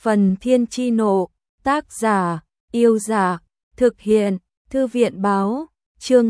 Phần Thiên Chi Nộ, tác giả, Yêu Dạ, thực hiện, Thư viện Báo, chương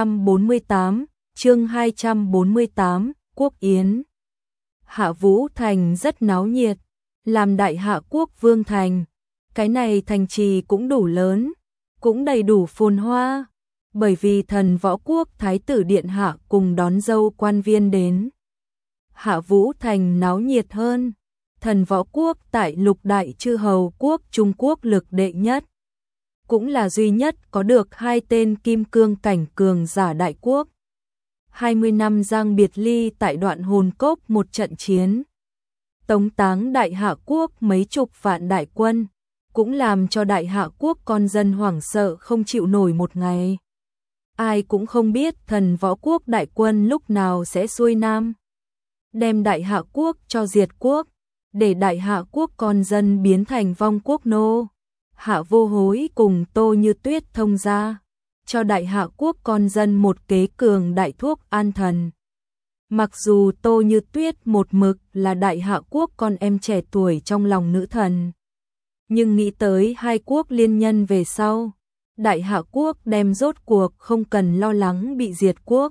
248, Quốc Yến. Hạ Vũ Thành rất náo nhiệt, làm Đại Hạ Quốc Vương Thành. Cái này thành trì cũng đủ lớn, cũng đầy đủ phồn hoa, bởi vì Thần Võ Quốc Thái tử Điện Hạ cùng đón dâu quan viên đến. Hạ Vũ Thành náo nhiệt hơn. Thần Võ Quốc tại lục đại chư hầu quốc Trung Quốc lực đệ nhất, cũng là duy nhất có được 2 tên kim cương cảnh cường giả đại quốc. 20 năm giang biệt ly tại Đoạn Hồn Cốc một trận chiến, tống táng Đại Hạ Quốc mấy chục vạn đại quân, cũng làm cho Đại Hạ Quốc con dân hoảng sợ không chịu nổi một ngày. Ai cũng không biết Thần Võ Quốc đại quân lúc nào sẽ xuôi nam, đem Đại Hạ Quốc cho diệt quốc, để Đại Hạ Quốc con dân biến thành vong quốc nô. Hạ Vô Hối cùng Tô Như Tuyết thông ra, cho Đại Hạ Quốc con dân một kế cường đại thuốc an thần. Mặc dù Tô Như Tuyết một mực là Đại Hạ Quốc con em trẻ tuổi trong lòng nữ thần, nhưng nghĩ tới hai quốc liên nhân về sau, Đại Hạ Quốc đem rốt cuộc không cần lo lắng bị diệt quốc.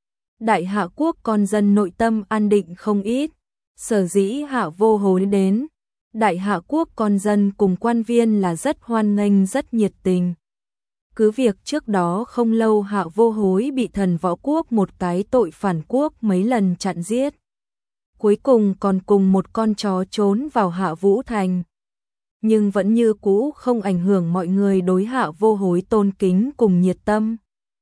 Đại Hạ Quốc con dân nội tâm an định không ít. Sở dĩ Hạ Vô Hối đến, Đại Hạ Quốc con dân cùng quan viên là rất hoan nghênh, rất nhiệt tình. Cứ việc trước đó không lâu Hạ Vô Hối bị Thần Võ Quốc một cái tội phản quốc mấy lần chặn giết, cuối cùng còn cùng một con chó trốn vào Hạ Vũ Thành, nhưng vẫn như cũ không ảnh hưởng mọi người đối Hạ Vô Hối tôn kính cùng nhiệt tâm.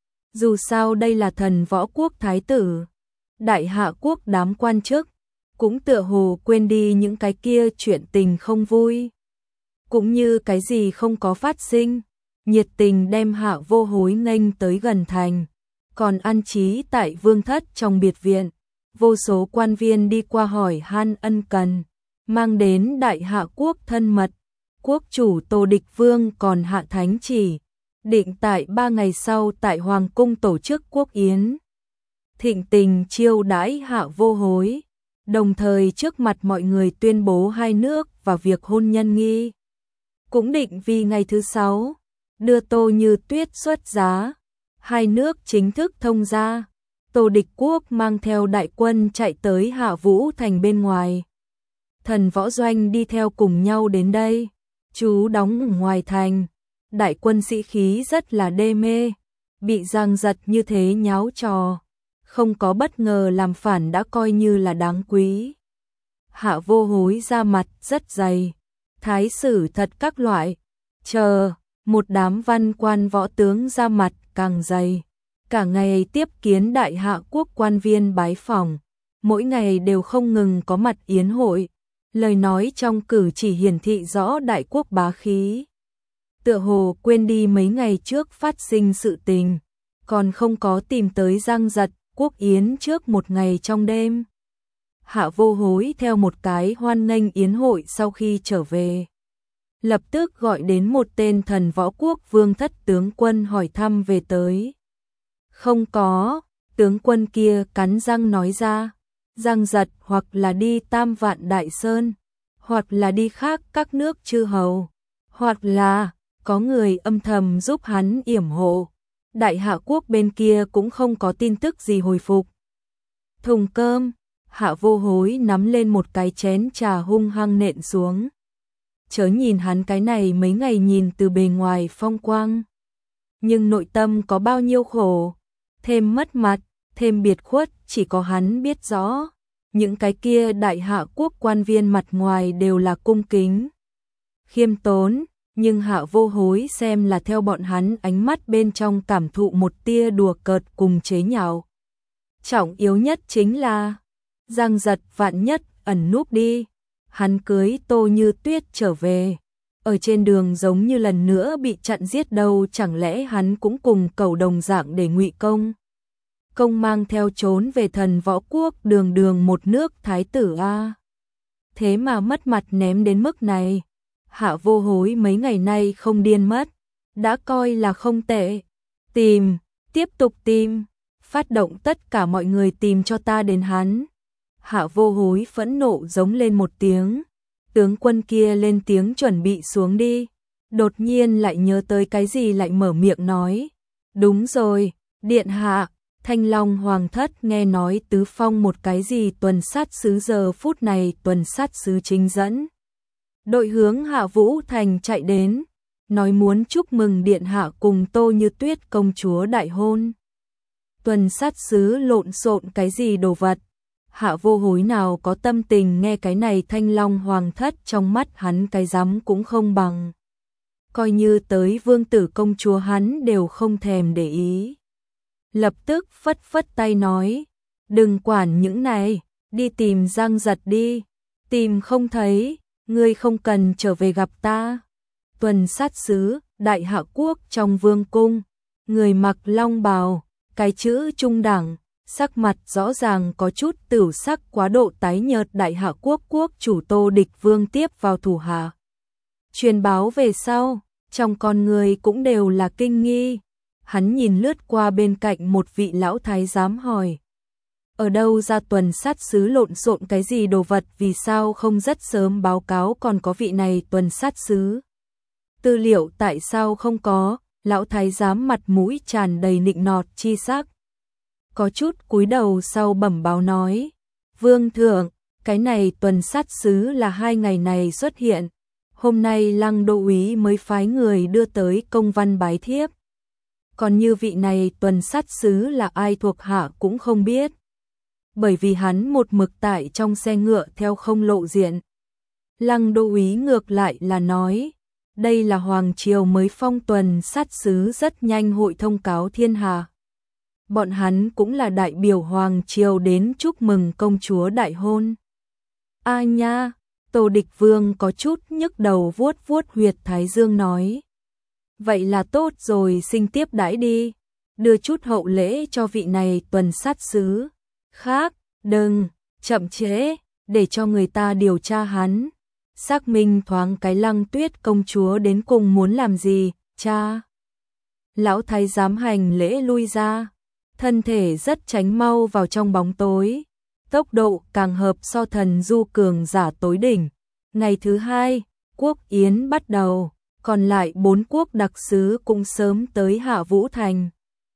Dù sao đây là Thần Võ Quốc thái tử, Đại Hạ Quốc đám quan chức cũng tựa hồ quên đi những cái kia chuyện tình không vui, cũng như cái gì không có phát sinh, nhiệt tình đem Hạ Vô Hối nghênh tới gần thành, còn an trí tại vương thất trong biệt viện. Vô số quan viên đi qua hỏi han ân cần, mang đến Đại Hạ Quốc thân mật. Quốc chủ Tô Địch Vương còn hạ thánh chỉ, định tại 3 ngày sau tại Hoàng cung tổ chức quốc yến, thịnh tình chiêu đãi Hạ Vô Hối, đồng thời trước mặt mọi người tuyên bố hai nước và việc hôn nhân nghi. Cũng định vì ngày thứ 6, đưa Tô Như Tuyết xuất giá, hai nước chính thức thông gia. Tô Địch Quốc mang theo đại quân chạy tới Hạ Vũ Thành bên ngoài. Thần Võ Doanh đi theo cùng nhau đến đây, chú đóng ở ngoài thành. Đại quân sĩ khí rất là đê mê, bị giằng giật như thế nháo trò, không có bất ngờ làm phản đã coi như là đáng quý. Hạ Vô Hối ra mặt rất dày, thái sử thật các loại, chờ, một đám văn quan võ tướng ra mặt càng dày. Cả ngày tiếp kiến Đại Hạ Quốc quan viên bái phỏng, mỗi ngày đều không ngừng có mặt yến hội, lời nói trong cử chỉ hiển thị rõ đại quốc bá khí. Tựa hồ quên đi mấy ngày trước phát sinh sự tình, còn không có tìm tới giang giật quốc yến trước một ngày trong đêm. Hạ Vô Hối theo một cái hoan nghênh yến hội sau khi trở về, lập tức gọi đến một tên Thần Võ Quốc vương thất tướng quân hỏi thăm về tới. Không có, tướng quân kia cắn răng nói ra, giang giật hoặc là đi Tam Vạn Đại Sơn, hoặc là đi khác các nước chư hầu, hoặc là có người âm thầm giúp hắn yểm hộ. Đại Hạ Quốc bên kia cũng không có tin tức gì hồi phục. Thùng cơm, Hạ Vô Hối nắm lên một cái chén trà hung hăng nện xuống. Chớ nhìn hắn cái này mấy ngày nhìn từ bề ngoài phong quang, nhưng nội tâm có bao nhiêu khổ, thêm mất mặt, thêm biệt khuất chỉ có hắn biết rõ. Những cái kia Đại Hạ Quốc quan viên mặt ngoài đều là cung kính, khiêm tốn, nhưng Hạ Vô Hối xem là theo bọn hắn ánh mắt bên trong cảm thụ một tia đùa cợt cùng chế nhạo. Trọng yếu nhất chính là giang giật vạn nhất ẩn núp đi, hắn cưới Tô Như Tuyết trở về, ở trên đường giống như lần nữa bị chặn giết đâu, chẳng lẽ hắn cũng cùng cẩu đồng dạng để ngụy công mang theo trốn về Thần Võ Quốc, đường đường một nước thái tử a. Thế mà mất mặt ném đến mức này. Hạ Vô Hối mấy ngày nay không điên mất, đã coi là không tệ. Tìm, tiếp tục tìm, phát động tất cả mọi người tìm cho ta đến hắn. Hạ Vô Hối phẫn nộ giống lên một tiếng, tướng quân kia lên tiếng chuẩn bị xuống đi. Đột nhiên lại nhớ tới cái gì lại mở miệng nói. Đúng rồi, điện hạ, Thanh Long Hoàng thất nghe nói tứ phong một cái gì tuần sát sứ giờ phút này tuần sát sứ chính dẫn. Đội hướng Hạ Vũ Thành chạy đến, nói muốn chúc mừng điện hạ cùng Tô Như Tuyết công chúa đại hôn. Tuần sát sứ lộn xộn cái gì đồ vật. Hạ Vô Hối nào có tâm tình nghe cái này, Thanh Long Hoàng thất trong mắt hắn cái dám cũng không bằng. Coi như tới vương tử công chúa hắn đều không thèm để ý. Lập tức phất phất tay nói, đừng quản những này, đi tìm Giang Giật đi, tìm không thấy, ngươi không cần trở về gặp ta. Tuần sát sứ, đại hạ quốc trong vương cung, người mặc long bào, cái chữ trung đẳng, sắc mặt rõ ràng có chút tửu sắc quá độ tái nhợt. Đại hạ quốc quốc chủ Tô Địch Vương tiếp vào thủ hạ. Truyền báo về sau, trong con người cũng đều là kinh nghi. Hắn nhìn lướt qua bên cạnh một vị lão thái giám hỏi. Ở đâu ra tuần sát sứ lộn xộn cái gì đồ vật, vì sao không rất sớm báo cáo còn có vị này tuần sát sứ? Tư liệu tại sao không có? Lão thái giám mặt mũi tràn đầy nịnh nọt chi sắc. Có chút cúi đầu sau bẩm báo nói. Vương thượng, cái này tuần sát sứ là 2 ngày này xuất hiện. Hôm nay Lăng Đô úy mới phái người đưa tới công văn bái thiếp. Còn như vị này tuần sát sứ là ai thuộc hạ cũng không biết. Bởi vì hắn một mực tại trong xe ngựa theo không lộ diện. Lăng Đô úy ngược lại là nói, đây là hoàng triều mới phong tuần sát sứ rất nhanh hội thông cáo thiên hạ. Bọn hắn cũng là đại biểu hoàng triều đến chúc mừng công chúa đại hôn. A nha, Tô Địch Vương có chút nhức đầu vuốt vuốt huyệt thái dương nói. Vậy là tốt rồi, xin tiếp đãi đi, đưa chút hậu lễ cho vị này tuần sát sứ. Khác, đừng, chậm trễ, để cho người ta điều tra hắn. Xác minh thoáng cái Lăng Tuyết công chúa đến cùng muốn làm gì, cha. Lão thái giám hành lễ lui ra, thân thể rất tránh mau vào trong bóng tối. Tốc độ càng hợp so thần du cường giả tối đỉnh. Ngày thứ 2, quốc yến bắt đầu, còn lại 4 quốc đặc sứ cũng sớm tới Hạ Vũ Thành.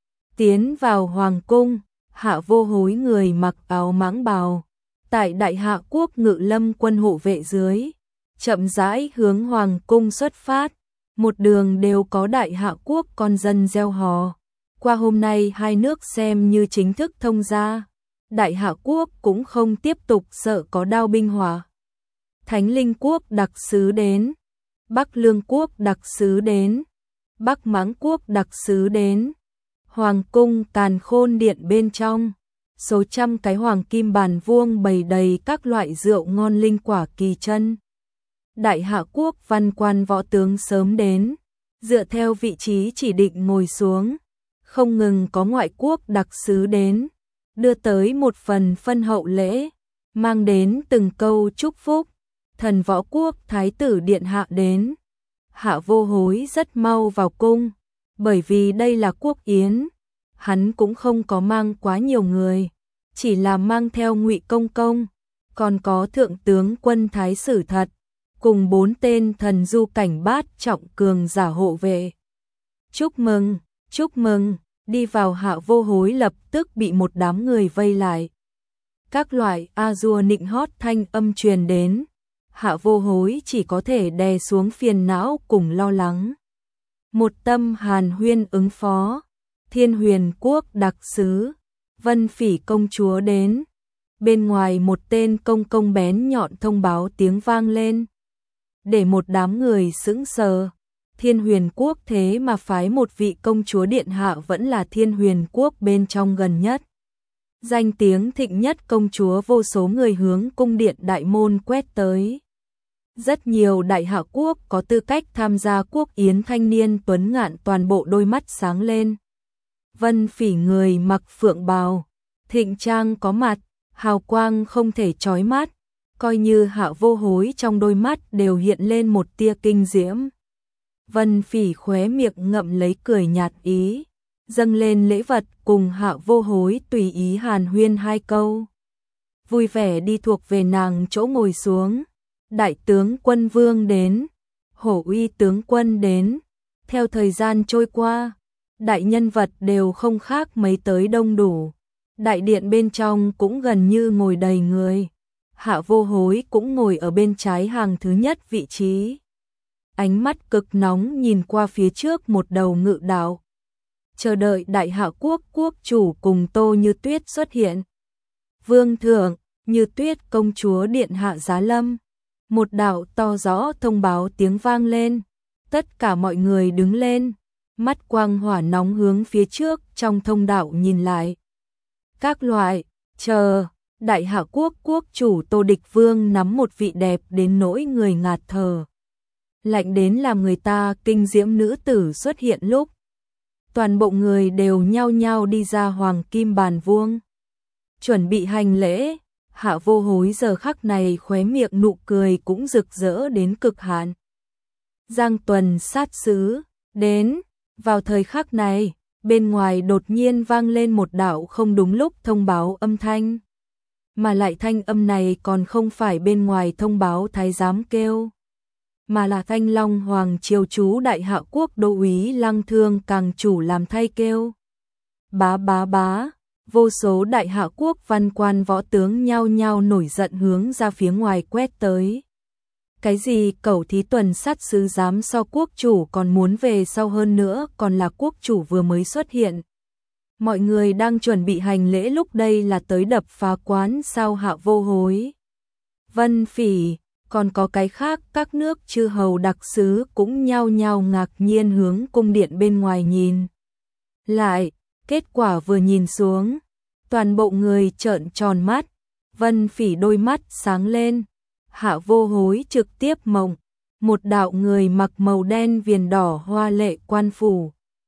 Tiến vào hoàng cung, Hạ Vô Hối người mặc áo mãng bào, tại đại hạ quốc ngự lâm quân hộ vệ dưới, chậm rãi hướng hoàng cung xuất phát. Một đường đều có đại hạ quốc con dân reo hò. Qua hôm nay hai nước xem như chính thức thông gia, đại hạ quốc cũng không tiếp tục sợ có đao binh hỏa. Thánh Linh quốc đặc sứ đến, Bắc Lương quốc đặc sứ đến, Bắc Mãng quốc đặc sứ đến. Hoàng cung Càn Khôn điện bên trong, số trăm cái hoàng kim bàn vuông bày đầy các loại rượu ngon linh quả kỳ chân. Đại hạ quốc văn quan võ tướng sớm đến, dựa theo vị trí chỉ định ngồi xuống. Không ngừng có ngoại quốc đặc sứ đến, đưa tới một phần phân hậu lễ, mang đến từng câu chúc phúc. Thần Võ quốc thái tử điện hạ đến. Hạ Vô Hối rất mau vào cung, bởi vì đây là quốc yến, hắn cũng không có mang quá nhiều người, chỉ là mang theo Ngụy Công Công, còn có thượng tướng quân Thái Sử Thật, cùng 4 tên thần du cảnh bát trọng cường giả hộ vệ. Chúc mừng, chúc mừng. Đi vào Hạ Vô Hối lập tức bị một đám người vây lại. Các loại a-dua nịnh hót thanh âm truyền đến. Hạ Vô Hối chỉ có thể đè xuống phiền não cùng lo lắng. Một tâm hàn huyên ứng phó. Thiên Huyền quốc đặc sứ, Vân Phỉ công chúa đến. Bên ngoài một tên công công bén nhọn thông báo tiếng vang lên. Để một đám người sững sờ. Thiên Huyền quốc thế mà phái một vị công chúa điện hạ vẫn là Thiên Huyền quốc bên trong gần nhất. Danh tiếng thịnh nhất công chúa, vô số người hướng cung điện đại môn quét tới. Rất nhiều đại hạ quốc có tư cách tham gia quốc yến thanh niên tuấn ngạn toàn bộ đôi mắt sáng lên. Vân Phỉ người mặc phượng bào, thịnh trang có mặt, hào quang không thể chói mắt, coi như Hạ Vô Hối trong đôi mắt đều hiện lên một tia kinh diễm. Vân Phỉ khóe miệng ngậm lấy cười nhạt ý, dâng lên lễ vật cùng Hạ Vô Hối tùy ý hàn huyên 2 câu. Vui vẻ đi thuộc về nàng chỗ ngồi xuống, đại tướng quân Vương đến, Hổ Uy tướng quân đến. Theo thời gian trôi qua, đại nhân vật đều không khác mấy tới đông đủ. Đại điện bên trong cũng gần như ngồi đầy người. Hạ Vô Hối cũng ngồi ở bên trái hàng thứ nhất vị trí. Ánh mắt cực nóng nhìn qua phía trước một đầu ngự đạo. Chờ đợi Đại Hạ quốc quốc chủ cùng Tô Như Tuyết xuất hiện. Vương thượng, Như Tuyết công chúa điện hạ giá lâm. Một đạo to rõ thông báo tiếng vang lên. Tất cả mọi người đứng lên, mắt quang hỏa nóng hướng phía trước trong thông đạo nhìn lại. Các loại, chờ, Đại Hạ quốc quốc chủ Tô Địch Vương nắm một vị đẹp đến nỗi người ngạt thở. Lạnh đến làm người ta kinh diễm nữ tử xuất hiện lúc. Toàn bộ người đều nhao nhao đi ra hoàng kim bàn vuông. Chuẩn bị hành lễ, Hạ Vô Hối giờ khắc này khóe miệng nụ cười cũng rực rỡ đến cực hạn. Giang Tuần sát sứ, đến, vào thời khắc này, bên ngoài đột nhiên vang lên một đạo không đúng lúc thông báo âm thanh. Mà lại thanh âm này còn không phải bên ngoài thông báo thái giám kêu, mà là Thanh Long Hoàng triều chú Đại Hạ quốc đô úy Lăng Thương càng chủ làm thay kêu. Bá bá bá, vô số Đại Hạ quốc văn quan võ tướng nhao nhao nổi giận hướng ra phía ngoài quét tới. Cái gì cẩu thí tuần sát sứ dám so quốc chủ còn muốn về sau hơn nữa còn là quốc chủ vừa mới xuất hiện. Mọi người đang chuẩn bị hành lễ lúc đây là tới đập phá quán sao Hạ Vô Hối. Vân Phỉ, còn có cái khác các nước chư hầu đặc sứ cũng nhao nhao ngạc nhiên hướng cung điện bên ngoài nhìn. Lại, kết quả vừa nhìn xuống, toàn bộ người trợn tròn mắt, Vân Phỉ đôi mắt sáng lên. Hạ Vô Hối trực tiếp mộng, một đạo người mặc màu đen viền đỏ hoa lệ quan phủ.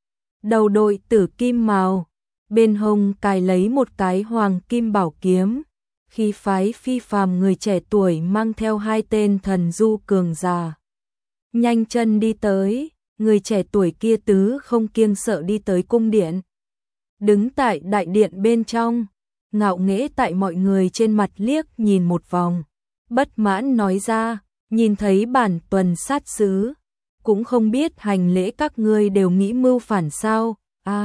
Đầu đội tử kim màu, bên hông cài lấy một cái hoàng kim bảo kiếm, khí phái phi phàm người trẻ tuổi mang theo hai tên thần du cường giả. Nhanh chân đi tới, người trẻ tuổi kia tứ không kiêng sợ đi tới cung điện. Đứng tại đại điện bên trong, ngạo nghễ tại mọi người trên mặt liếc nhìn một vòng. Bất mãn nói ra, nhìn thấy bản tuần sát sứ, cũng không biết hành lễ các ngươi đều nghĩ mưu phản sao,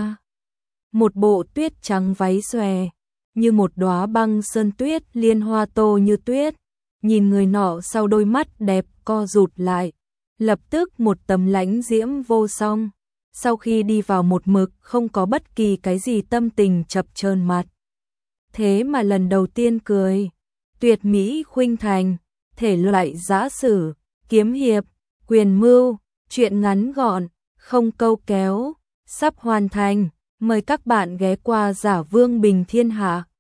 một bộ tuyết trắng váy xòe, như một đóa băng sơn tuyết liên hoa Tô Như Tuyết, nhìn người nọ sau đôi mắt đẹp co rụt lại, lập tức một tấm lãnh diễm vô song, sau khi đi vào một mực không có bất kỳ cái gì tâm tình chập chờn mặt. Thế mà lần đầu tiên cười. Tuyệt mỹ khuynh thành, thể loại giã sử, kiếm hiệp, quyền mưu, truyện ngắn gọn, không câu kéo, sắp hoàn thành, mời các bạn ghé qua Giả Vương Bình Thiên Hạ.